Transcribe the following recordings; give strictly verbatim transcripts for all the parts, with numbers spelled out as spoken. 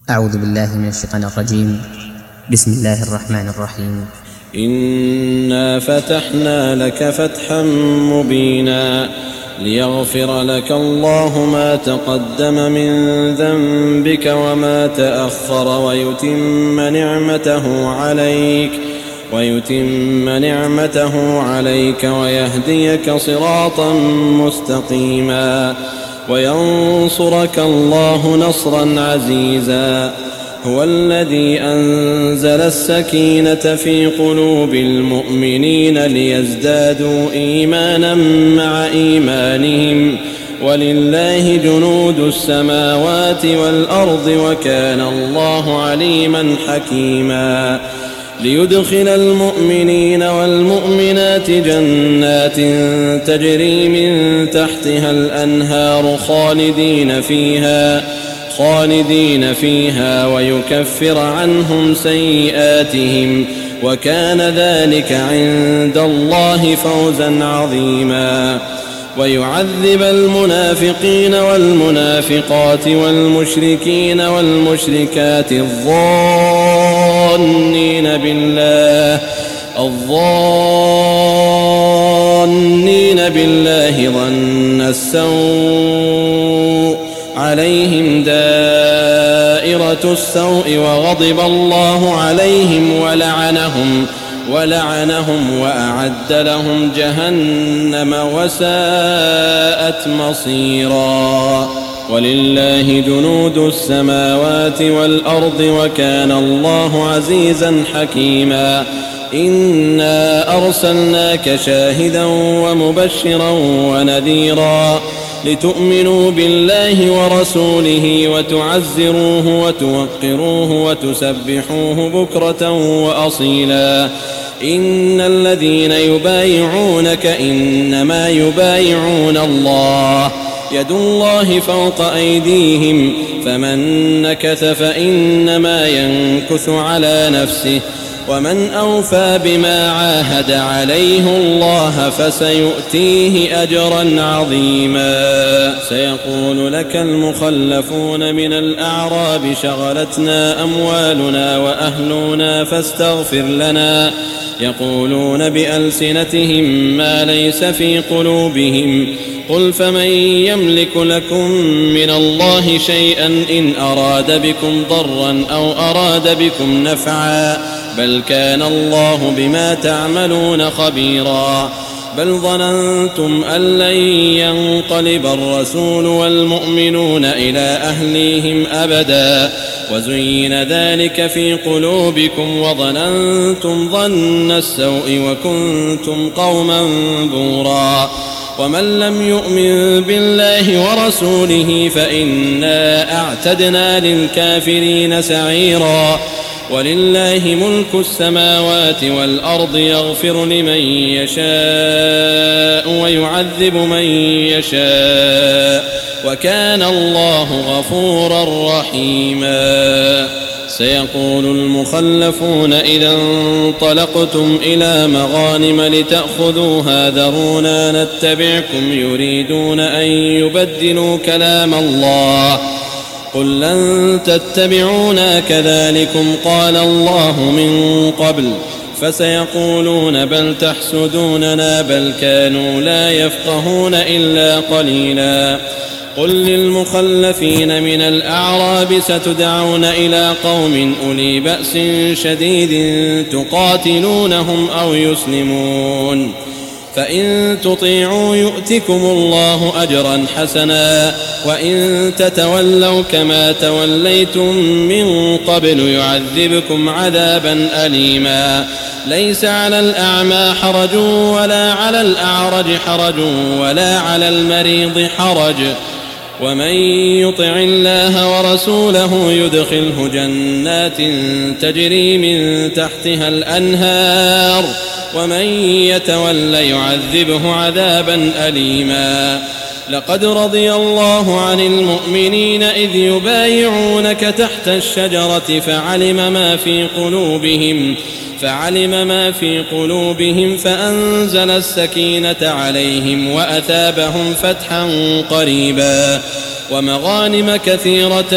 أعوذ بالله من الشيطان الرجيم. بسم الله الرحمن الرحيم. إنا فتحنا لك فتحا مبينا ليغفر لك الله ما تقدم من ذنبك وما تأخر ويتم نعمته عليك ويتم نعمته عليك ويهديك صراطا مستقيما وينصرك الله نصرا عزيزا. هو الذي أنزل السكينة في قلوب المؤمنين ليزدادوا إيمانا مع إيمانهم ولله جنود السماوات والأرض وكان الله عليما حكيما. ليدخل المؤمنين والمؤمنات جنات تجري من تحتها الأنهار خالدين فيها خالدين فيها ويكفر عنهم سيئاتهم وكان ذلك عند الله فوزا عظيما. ويعذب المنافقين والمنافقات والمشركين والمشركات الظانين بالله الظانين بالله ظن السوء عليهم دائرة السوء وغضب الله عليهم ولعنهم ولعنهم وأعد لهم جهنم وساءت مصيرا. ولله جنود السماوات والأرض وكان الله عزيزا حكيما. إنا أرسلناك شاهدا ومبشرا ونذيرا لتؤمنوا بالله ورسوله وتعزروه وتوقروه وتسبحوه بكرة وأصيلا. إن الذين يبايعونك إنما يبايعون الله يد الله فوق أيديهم فمن نكث فإنما ينكث على نفسه ومن أوفى بما عاهد عليه الله فسيؤتيه أجرا عظيما. سيقول لك المخلفون من الأعراب شغلتنا أموالنا وأهلنا فاستغفر لنا يقولون بألسنتهم ما ليس في قلوبهم قل فمن يملك لكم من الله شيئا إن أراد بكم ضرا أو أراد بكم نفعا بل كان الله بما تعملون خبيرا. بل ظننتم أن لن ينقلب الرسول والمؤمنون إلى أهليهم أبدا وزين ذلك في قلوبكم وظننتم ظن السوء وكنتم قوما بورا. ومن لم يؤمن بالله ورسوله فإنا أعتدنا للكافرين سعيرا. ولله ملك السماوات والأرض يغفر لمن يشاء ويعذب من يشاء وكان الله غفورا رحيما. سيقول المخلفون إذا انطلقتم إلى مغانم لتأخذوها ذرونا نتبعكم يريدون أن يبدلوا كلام الله قل لن تتبعونا كذلكم قال الله من قبل فسيقولون بل تحسدوننا بل كانوا لا يفقهون إلا قليلا. قل للمخلفين من الأعراب ستدعون إلى قوم أولي بأس شديد تقاتلونهم أو يسلمون فإن تطيعوا يؤتكم الله أجرا حسنا وإن تتولوا كما توليتم من قبل يعذبكم عذابا أليما. ليس على الأعمى حرج ولا على الأعرج حرج ولا على المريض حرج ومن يطع الله ورسوله يدخله جنات تجري من تحتها الأنهار ومن يتول يعذبه عذابا أليما. لقد رضي الله عن المؤمنين إذ يبايعونك تحت الشجرة فعلم ما في قلوبهم فعلم ما في قلوبهم فأنزل السكينة عليهم وأثابهم فتحا قريبا ومغانم كثيرة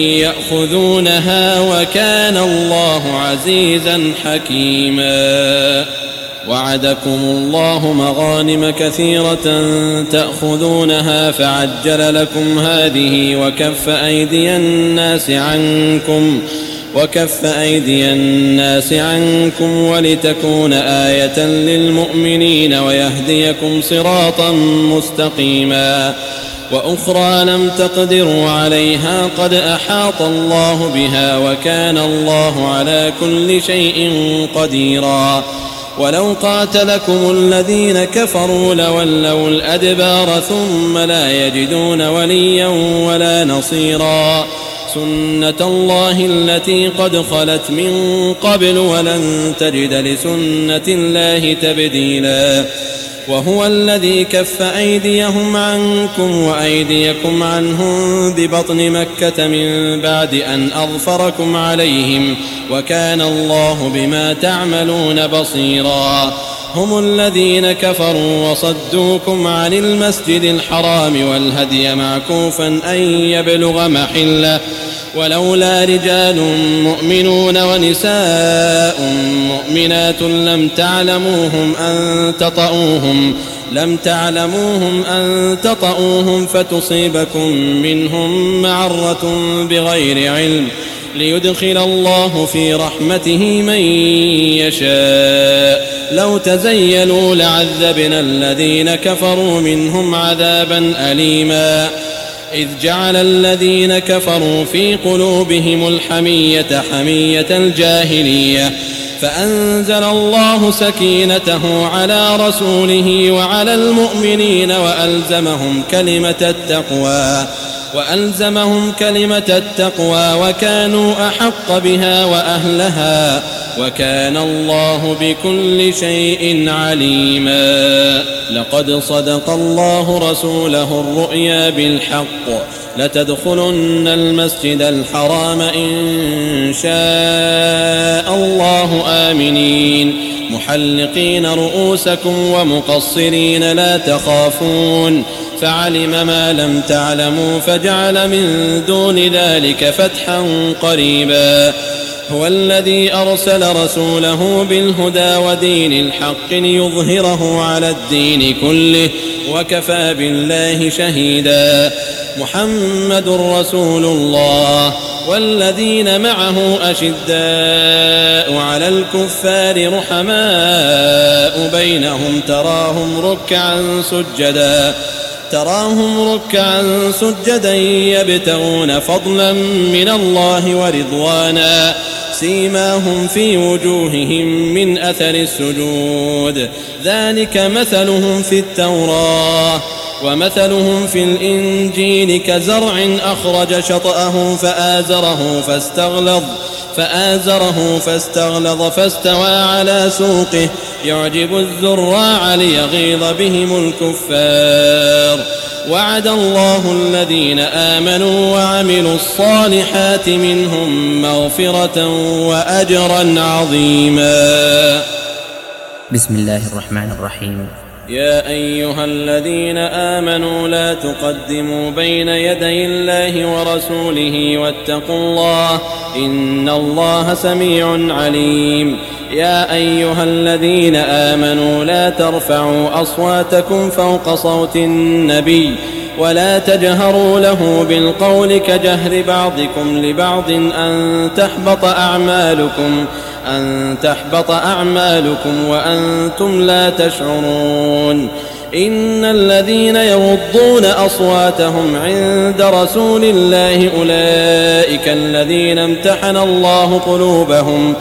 يأخذونها وكان الله عزيزا حكيما. وعدكم الله مغانم كثيرة تأخذونها فعجل لكم هذه وكف أيدي الناس عنكم وكف أيدي الناس عنكم ولتكون آية للمؤمنين ويهديكم صراطا مستقيما. وأخرى لم تقدروا عليها قد أحاط الله بها وكان الله على كل شيء قديرا. ولو قاتلكم الذين كفروا لولوا الأدبار ثم لا يجدون وليا ولا نصيرا. سنة الله التي قد خلت من قبل ولن تجد لسنة الله تبديلا. وهو الذي كف أيديهم عنكم وأيديكم عنهم ببطن مكة من بعد أن أظفركم عليهم وكان الله بما تعملون بصيرا. هم الذين كفروا وصدوكم عن المسجد الحرام والهدي معكوفا أن يبلغ محله ولولا رجال مؤمنون ونساء مؤمنات لم تعلموهم أن تطؤوهم لم تعلموهم أن تطؤوهم فتصيبكم منهم معرة بغير علم ليدخل الله في رحمته من يشاء. لو تزيلوا لعذبنا الذين كفروا منهم عذابا أليما. إذ جعل الذين كفروا في قلوبهم الحمية حمية الجاهلية فأنزل الله سكينته على رسوله وعلى المؤمنين وألزمهم كلمة التقوى وألزمهم كلمة التقوى وكانوا أحق بها وأهلها وكان الله بكل شيء عليما. لقد صدق الله رسوله الرؤيا بالحق لتدخلن المسجد الحرام إن شاء الله آمنين محلقين رؤوسكم ومقصرين لا تخافون فعلم ما لم تعلموا فجعل من دون ذلك فتحا قريبا. هو الذي أرسل رسوله بالهدى ودين الحق ليظهره على الدين كله وكفى بالله شهيدا. محمد رسول الله والذين معه أشداء على الكفار رحماء بينهم تراهم ركعا سجدا تراهم ركعا سجدا يبتغون فضلا من الله ورضوانا سيماهم في وجوههم من أثر السجود ذلك مثلهم في التوراة ومثلهم في الإنجيل كزرع أخرج شطأه فآزره فاستغلظ فآزره فاستغلظ فاستوى على سوقه يعجب الزراع ليغيظ بهم الكفار. وعد الله الذين آمنوا وعملوا الصالحات منهم مغفرة وأجرا عظيما. بسم الله الرحمن الرحيم. يا أيها الذين آمنوا لا تقدموا بين يدي الله ورسوله واتقوا الله إن الله سميع عليم. يا أيها الذين آمنوا لا ترفعوا أصواتكم فوق صوت النبي ولا تجهروا له بالقول كجهر بعضكم لبعض أن تحبط أعمالكم أن تحبط أعمالكم وأنتم لا تشعرون. إن الذين يغضون أصواتهم عند رسول الله أولئك الذين امتحن الله قلوبهم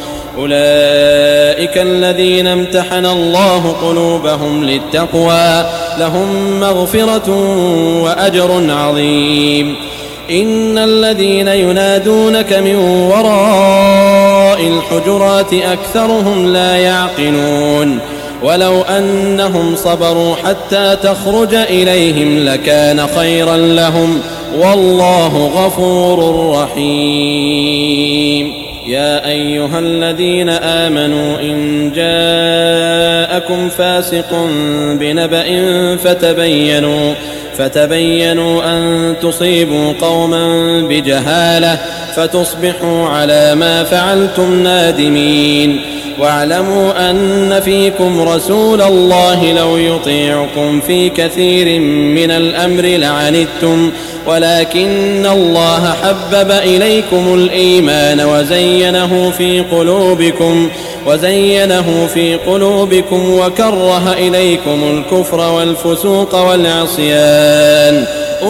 أولئك الذين امتحن الله قلوبهم للتقوى لهم مغفرة وأجر عظيم. إن الذين ينادونك من وراء الحجرات أكثرهم لا يعقلون. ولو أنهم صبروا حتى تخرج إليهم لكان خيرا لهم والله غفور رحيم. يا أيها الذين آمنوا إن جاءكم فاسق بنبأ فتبينوا فتبينوا أن تصيبوا قوما بجهالة فتصبحوا على ما فعلتم نادمين. واعلموا أن فيكم رسول الله لو يطيعكم في كثير من الأمر لعنتم ولكن الله حبب إليكم الإيمان وزينه في قلوبكم وزينه في قلوبكم وكره إليكم الكفر والفسوق والعصيان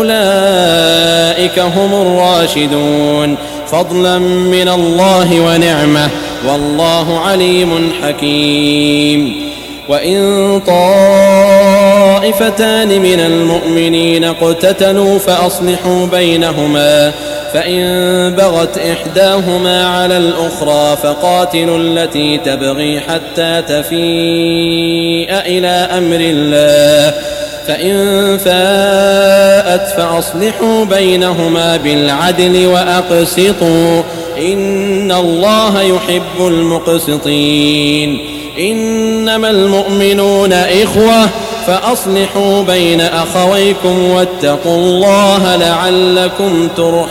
أولئك هم الراشدون فضلا من الله ونعمة والله عليم حكيم. وإن طائفتان من المؤمنين اقتتلوا فأصلحوا بينهما فإن بغت إحداهما على الأخرى فقاتلوا التي تبغي حتى تفيء إلى أمر الله فإن فاءت فأصلحوا بينهما بالعدل وأقسطوا إن الله يحب المقسطين. إنما المؤمنون إخوة فأصلحوا بين أخويكم واتقوا الله لعلكم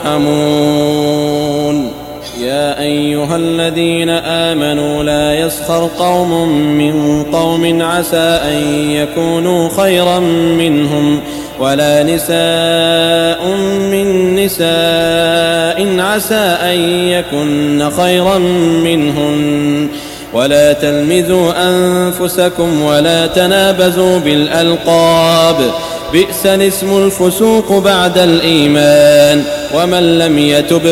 ترحمون. يا أيها الذين آمنوا لا يسخر قوم من قوم عسى أن يكونوا خيرا منهم ولا نساء من نساء عسى أن يكن خيرا منهن ولا تلمزوا أنفسكم ولا تنابزوا بالألقاب بئس الاسم الفسوق بعد الإيمان ومن لم يتب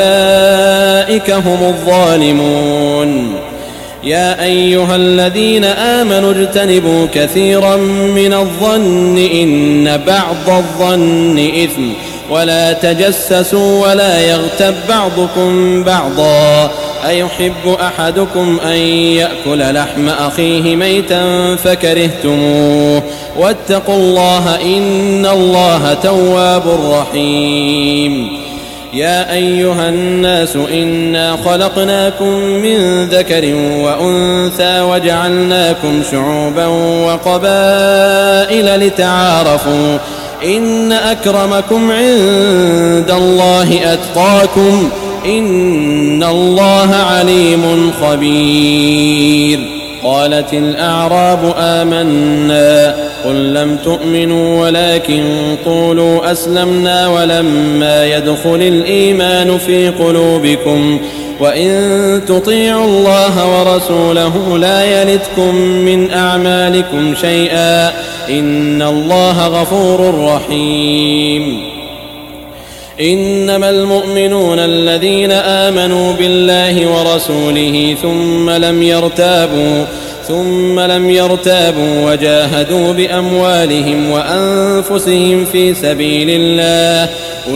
فأولئك هم الظالمون. يا أيها الذين آمنوا اجتنبوا كثيرا من الظن إن بعض الظن إثم ولا تجسسوا ولا يغتب بعضكم بعضا أيحب أحدكم أن يأكل لحم أخيه ميتا فكرهتموه واتقوا الله إن الله تواب رحيم. يا أيها الناس إنا خلقناكم من ذكر وأنثى وجعلناكم شعوبا وقبائل لتعارفوا إن أكرمكم عند الله أتقاكم إن الله عليم خبير. قالت الأعراب آمنا قل لم تؤمنوا ولكن قولوا أسلمنا ولما يدخل الإيمان في قلوبكم وإن تطيعوا الله ورسوله لا يلتكم من أعمالكم شيئا إن الله غفور رحيم. إنما المؤمنون الذين آمنوا بالله ورسوله ثم لم يرتابوا ثم لم يرتابوا وجاهدوا بأموالهم وأنفسهم في سبيل الله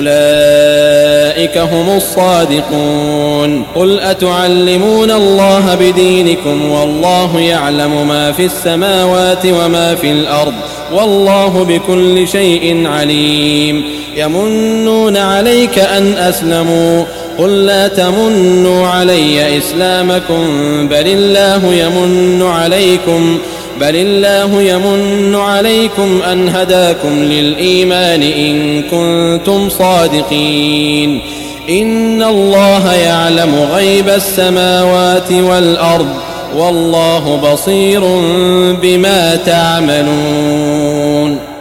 أولئك هم الصادقون. قل أتعلمون الله بدينكم والله يعلم ما في السماوات وما في الأرض والله بكل شيء عليم. يمنون عليك أن أسلموا قل لا تمنوا علي إسلامكم بل الله يمن عليكم بل الله يمن عليكم أن هداكم للإيمان إن كنتم صادقين. إن الله يعلم غيب السماوات والأرض والله بصير بما تعملون.